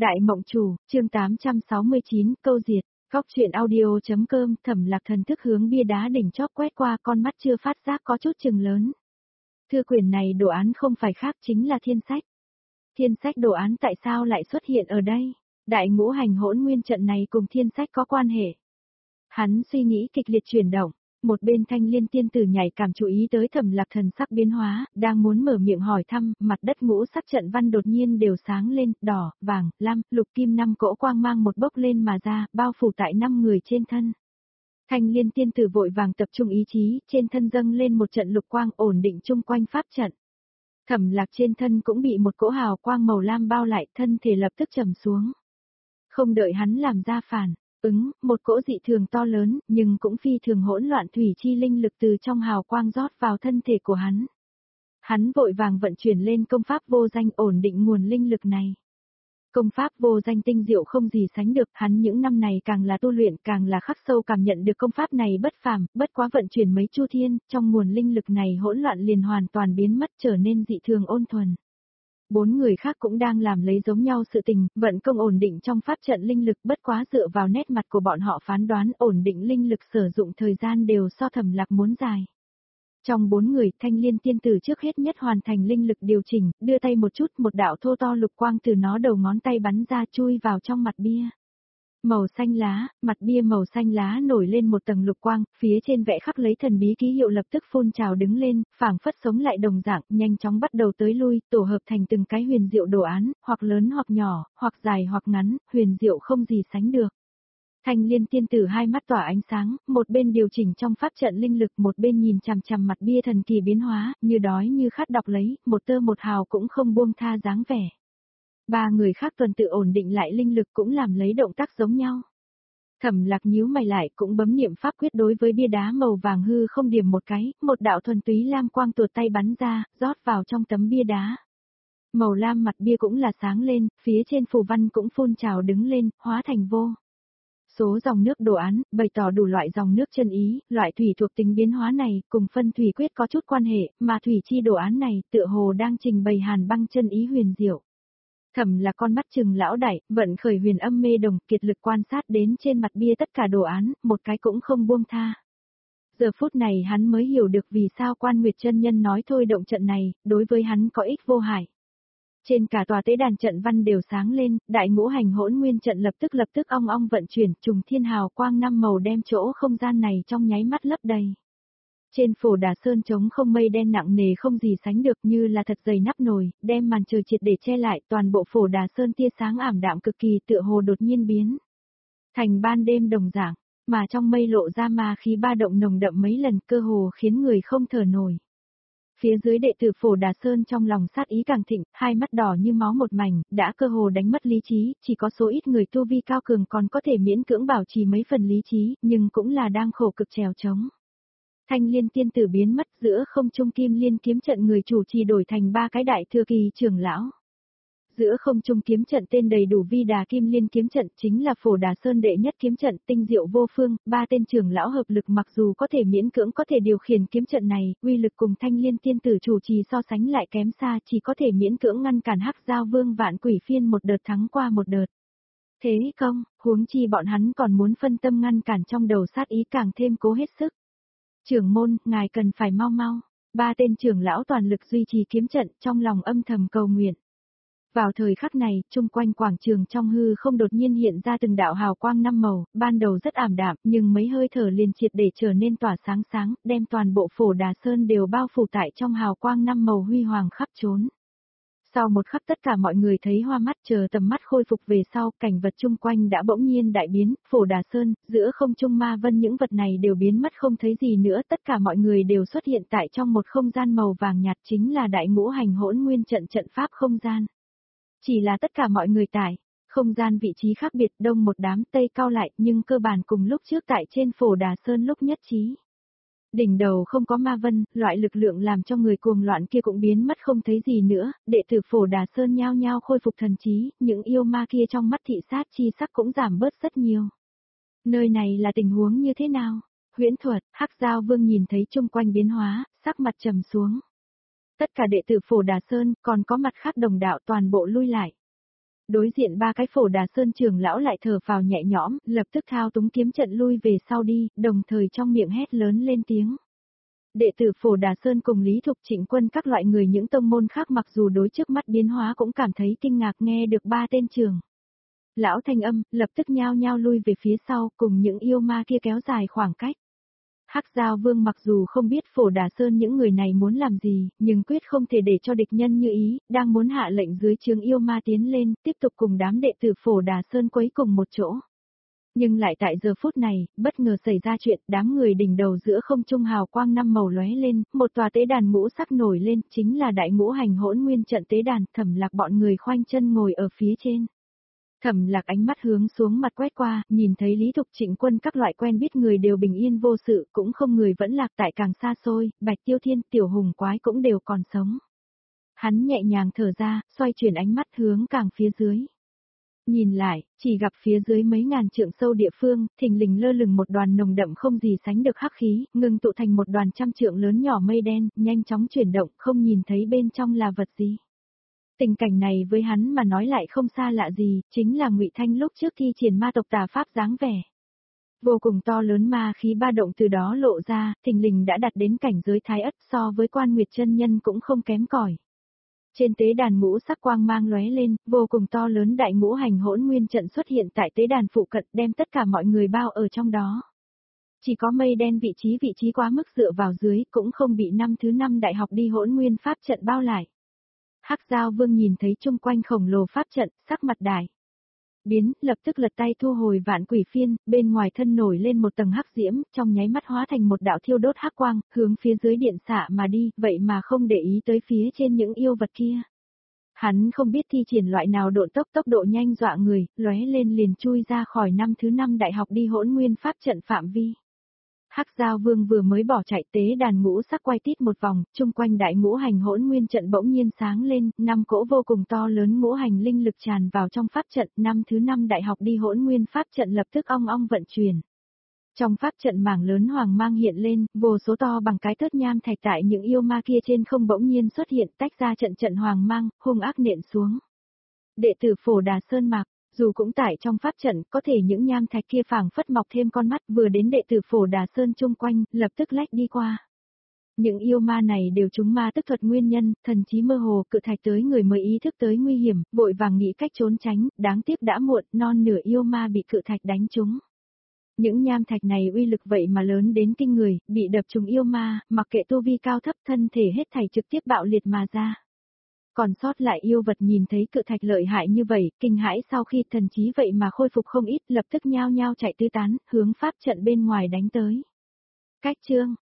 Đại Mộng Chủ, chương 869, câu diệt, góc truyện audio.com. Thẩm Lạc thần thức hướng bia đá đỉnh chóp quét qua, con mắt chưa phát giác có chút chừng lớn. Thư quyển này đồ án không phải khác chính là thiên sách. Thiên sách đồ án tại sao lại xuất hiện ở đây? Đại ngũ hành hỗn nguyên trận này cùng thiên sách có quan hệ. Hắn suy nghĩ kịch liệt chuyển động. Một bên Thanh Liên tiên tử nhạy cảm chú ý tới Thẩm Lạc thần sắc biến hóa, đang muốn mở miệng hỏi thăm, mặt đất ngũ sắc trận văn đột nhiên đều sáng lên, đỏ, vàng, lam, lục kim năm cỗ quang mang một bốc lên mà ra, bao phủ tại 5 người trên thân. Thanh Liên tiên tử vội vàng tập trung ý chí, trên thân dâng lên một trận lục quang ổn định chung quanh pháp trận. Thẩm Lạc trên thân cũng bị một cỗ hào quang màu lam bao lại, thân thể lập tức trầm xuống. Không đợi hắn làm ra phản một cỗ dị thường to lớn, nhưng cũng phi thường hỗn loạn thủy chi linh lực từ trong hào quang rót vào thân thể của hắn. Hắn vội vàng vận chuyển lên công pháp vô danh ổn định nguồn linh lực này. Công pháp vô danh tinh diệu không gì sánh được, hắn những năm này càng là tu luyện càng là khắc sâu cảm nhận được công pháp này bất phàm, bất quá vận chuyển mấy chu thiên, trong nguồn linh lực này hỗn loạn liền hoàn toàn biến mất trở nên dị thường ôn thuần. 4 người khác cũng đang làm lấy giống nhau sự tình, vận công ổn định trong pháp trận linh lực, bất quá dựa vào nét mặt của bọn họ phán đoán ổn định linh lực sử dụng thời gian đều so Thẩm Lạc muốn dài. Trong 4 người, Thanh Liên tiên tử trước hết nhất hoàn thành linh lực điều chỉnh, đưa tay một chút, một đạo thô to lục quang từ nó đầu ngón tay bắn ra chui vào trong mặt bia. Màu xanh lá, mặt bia màu xanh lá nổi lên một tầng lục quang, phía trên vẽ khắc lấy thần bí ký hiệu lập tức phun trào đứng lên, phảng phất sống lại đồng dạng, nhanh chóng bắt đầu tới lui, tổ hợp thành từng cái huyền diệu đồ án, hoặc lớn hoặc nhỏ, hoặc dài hoặc ngắn, huyền diệu không gì sánh được. Thanh Liên tiên tử hai mắt tỏa ánh sáng, một bên điều chỉnh trong pháp trận linh lực, một bên nhìn chằm chằm mặt bia thần kỳ biến hóa, như đói như khát đọc lấy, một tơ một hào cũng không buông tha dáng vẻ. 3 người khác tuần tự ổn định lại linh lực cũng làm lấy động tác giống nhau. Thẩm Lạc nhíu mày lại cũng bấm niệm pháp quyết đối với bia đá màu vàng hư không điểm một cái, một đạo thuần túy lam quang tuột tay bắn ra, rót vào trong tấm bia đá. Màu lam mặt bia cũng là sáng lên, phía trên phù văn cũng phun trào đứng lên, hóa thành vô số dòng nước đồ án, bày tỏ đủ loại dòng nước chân ý, loại thủy thuộc tính biến hóa này, cùng phân thủy quyết có chút quan hệ, mà thủy chi đồ án này, tựa hồ đang trình bày hàn băng chân ý huyền diệu. Thẩm Lạc con mắt trừng lão đại, vận khởi huyền âm mê đồng, kiệt lực quan sát đến trên mặt bia tất cả đồ án, một cái cũng không buông tha. Giờ phút này hắn mới hiểu được vì sao Quan Nguyệt chân nhân nói thôi động trận này, đối với hắn có ích vô hại. Trên cả tòa tế đàn trận văn đều sáng lên, đại ngũ hành hỗn nguyên trận lập tức ong ong vận chuyển, trùng thiên hào quang 5 màu đem chỗ không gian này trong nháy mắt lấp đầy. Trên phổ đà sơn trống không mây đen nặng nề không gì sánh được như là thật dày nắp nồi, đem màn trời triệt để che lại, toàn bộ phổ đà sơn tia sáng ảm đạm cực kỳ tựa hồ đột nhiên biến thành ban đêm đồng dạng, mà trong mây lộ ra ma khí ba động nồng đậm mấy lần cơ hồ khiến người không thở nổi. Phía dưới đệ tử phổ đà sơn trong lòng sát ý càng thịnh, hai mắt đỏ như máu một mảnh, đã cơ hồ đánh mất lý trí, chỉ có số ít người tu vi cao cường còn có thể miễn cưỡng bảo trì mấy phần lý trí, nhưng cũng là đang khổ cực trèo trống. Thanh Liên tiên tử biến mất giữa không trung kim liên kiếm trận người chủ trì đổi thành 3 cái đại thừa kỳ trưởng lão. Giữa không trung kiếm trận tên đầy đủ vi đà kim liên kiếm trận chính là phổ đà sơn đệ nhất kiếm trận tinh diệu vô phương, 3 tên trưởng lão hợp lực mặc dù có thể miễn cưỡng có thể điều khiển kiếm trận này, uy lực cùng Thanh Liên tiên tử chủ trì so sánh lại kém xa, chỉ có thể miễn cưỡng ngăn cản Hắc Giao Vương Vạn Quỷ Phiên một đợt thắng qua một đợt. Thế không, huống chi bọn hắn còn muốn phân tâm ngăn cản trong đầu sát ý càng thêm cố hết sức. Trưởng môn, ngài cần phải mau. 3 tên trưởng lão toàn lực duy trì kiếm trận, trong lòng âm thầm cầu nguyện. Vào thời khắc này, chung quanh quảng trường trong hư không đột nhiên hiện ra từng đạo hào quang 5 màu, ban đầu rất ảm đạm, nhưng mấy hơi thở liền triệt để trở nên tỏa sáng sáng, đem toàn bộ phổ đà sơn đều bao phủ tại trong hào quang 5 màu huy hoàng khắp trốn. Sau một khắc tất cả mọi người thấy hoa mắt, chờ tầm mắt khôi phục về sau, cảnh vật chung quanh đã bỗng nhiên đại biến, phổ đà sơn, giữa không trung ma vân những vật này đều biến mất không thấy gì nữa, tất cả mọi người đều xuất hiện tại trong một không gian màu vàng nhạt chính là đại ngũ hành hỗn nguyên trận trận pháp không gian. Chỉ là tất cả mọi người tại không gian vị trí khác biệt, đông một đám tây cao lại, nhưng cơ bản cùng lúc trước tại trên phổ đà sơn lúc nhất trí. Đỉnh đầu không có ma vân, loại lực lượng làm cho người cuồng loạn kia cũng biến mất không thấy gì nữa, đệ tử phổ đà sơn nhao nhao khôi phục thần trí, những yêu ma kia trong mắt thị sát chi sắc cũng giảm bớt rất nhiều. Nơi này là tình huống như thế nào? Huyễn Thuật, Hắc Giao Vương nhìn thấy chung quanh biến hóa, sắc mặt trầm xuống. Tất cả đệ tử phổ đà sơn, còn có mặt khác đồng đạo toàn bộ lui lại. Đối diện ba cái Phổ Đà Sơn trưởng lão lại thở phào nhẹ nhõm, lập tức thao túng kiếm trận lui về sau đi, đồng thời trong miệng hét lớn lên tiếng. Đệ tử Phổ Đà Sơn cùng Lý Thục Trịnh Quân các loại người những tông môn khác mặc dù đối trước mắt biến hóa cũng cảm thấy kinh ngạc nghe được ba tên trường. Lão thanh âm, lập tức nhao nhao lui về phía sau cùng những yêu ma kia kéo dài khoảng cách. Hắc Giao Vương mặc dù không biết Phổ Đà Sơn những người này muốn làm gì, nhưng quyết không thể để cho địch nhân như ý, đang muốn hạ lệnh dưới trướng yêu ma tiến lên, tiếp tục cùng đám đệ tử Phổ Đà Sơn quấy cùng một chỗ. Nhưng lại tại giờ phút này, bất ngờ xảy ra chuyện, đám người đỉnh đầu giữa không trung hào quang năm màu lóe lên, một tòa tế đàn ngũ sắc nổi lên, chính là đại ngũ hành hỗn nguyên trận tế đàn, Thẩm Lạc bọn người khoanh chân ngồi ở phía trên. Thẩm Lạc ánh mắt hướng xuống mặt quét qua, nhìn thấy Lý Thục Trịnh Quân các loại quen biết người đều bình yên vô sự, cũng không người vẫn lạc tại càng xa xôi, Bạch Tiêu Thiên, Tiểu Hùng Quái cũng đều còn sống. Hắn nhẹ nhàng thở ra, xoay chuyển ánh mắt hướng càng phía dưới. Nhìn lại, chỉ gặp phía dưới mấy ngàn trượng sâu địa phương, thình lình lơ lửng một đoàn nồng đậm không gì sánh được hắc khí, ngưng tụ thành một đoàn trăm trượng lớn nhỏ mây đen, nhanh chóng chuyển động, không nhìn thấy bên trong là vật gì. Tình cảnh này với hắn mà nói lại không xa lạ gì, chính là Ngụy Thanh lúc trước thi triển ma tộc tà pháp dáng vẻ. Vô cùng to lớn ma khí ba động từ đó lộ ra, thình lình đã đạt đến cảnh giới thái ất so với Quan Nguyệt chân nhân cũng không kém cỏi. Trên tế đàn ngũ sắc quang mang lóe lên, vô cùng to lớn đại ngũ hành hỗn nguyên trận xuất hiện tại tế đàn phụ cận đem tất cả mọi người bao ở trong đó. Chỉ có mây đen vị trí quá mức dựa vào dưới cũng không bị năm thứ 5 đại học đi hỗn nguyên pháp trận bao lại. Hắc Giao Vương nhìn thấy chung quanh khổng lồ pháp trận, sắc mặt đại biến, lập tức lật tay thu hồi vạn quỷ phiên, bên ngoài thân nổi lên một tầng hắc diễm, trong nháy mắt hóa thành một đạo thiêu đốt hắc quang, hướng phía dưới điện xạ mà đi, vậy mà không để ý tới phía trên những yêu vật kia. Hắn không biết thi triển loại nào tốc độ nhanh dọa người, lóe lên liền chui ra khỏi năm thứ 5 đại học đi hỗn nguyên pháp trận phạm vi. Hắc Giao Vương vừa mới bỏ chạy tế đàn ngũ sắc quay tít một vòng, chung quanh đại ngũ hành hỗn nguyên trận bỗng nhiên sáng lên, 5 cỗ vô cùng to lớn ngũ hành linh lực tràn vào trong pháp trận, năm thứ 5 đại học đi hỗn nguyên pháp trận lập tức ong ong vận chuyển. Trong pháp trận mảng lớn hoàng mang hiện lên, vô số to bằng cái thớt nham thạch tại những yêu ma kia trên không bỗng nhiên xuất hiện tách ra trận hoàng mang, hung ác nện xuống. Đệ tử Phổ Đà Sơn Mạc. Dù cũng tại trong pháp trận, có thể những nham thạch kia phảng phất mọc thêm con mắt vừa đến đệ tử Phổ Đà Sơn chung quanh, lập tức lách đi qua. Những yêu ma này đều trúng ma tức thuật nguyên nhân, thần trí mơ hồ, cự thạch tới người mới ý thức tới nguy hiểm, vội vàng nghĩ cách trốn tránh, đáng tiếc đã muộn, non nửa yêu ma bị cự thạch đánh trúng. Những nham thạch này uy lực vậy mà lớn đến kinh người, bị đập trúng yêu ma, mặc kệ tu vi cao thấp thân thể hết thảy trực tiếp bạo liệt mà ra. Còn sót lại yêu vật nhìn thấy cự thạch lợi hại như vậy, kinh hãi sau khi thần trí vậy mà khôi phục không ít, lập tức nhao nhao chạy tứ tán, hướng pháp trận bên ngoài đánh tới. Cách chương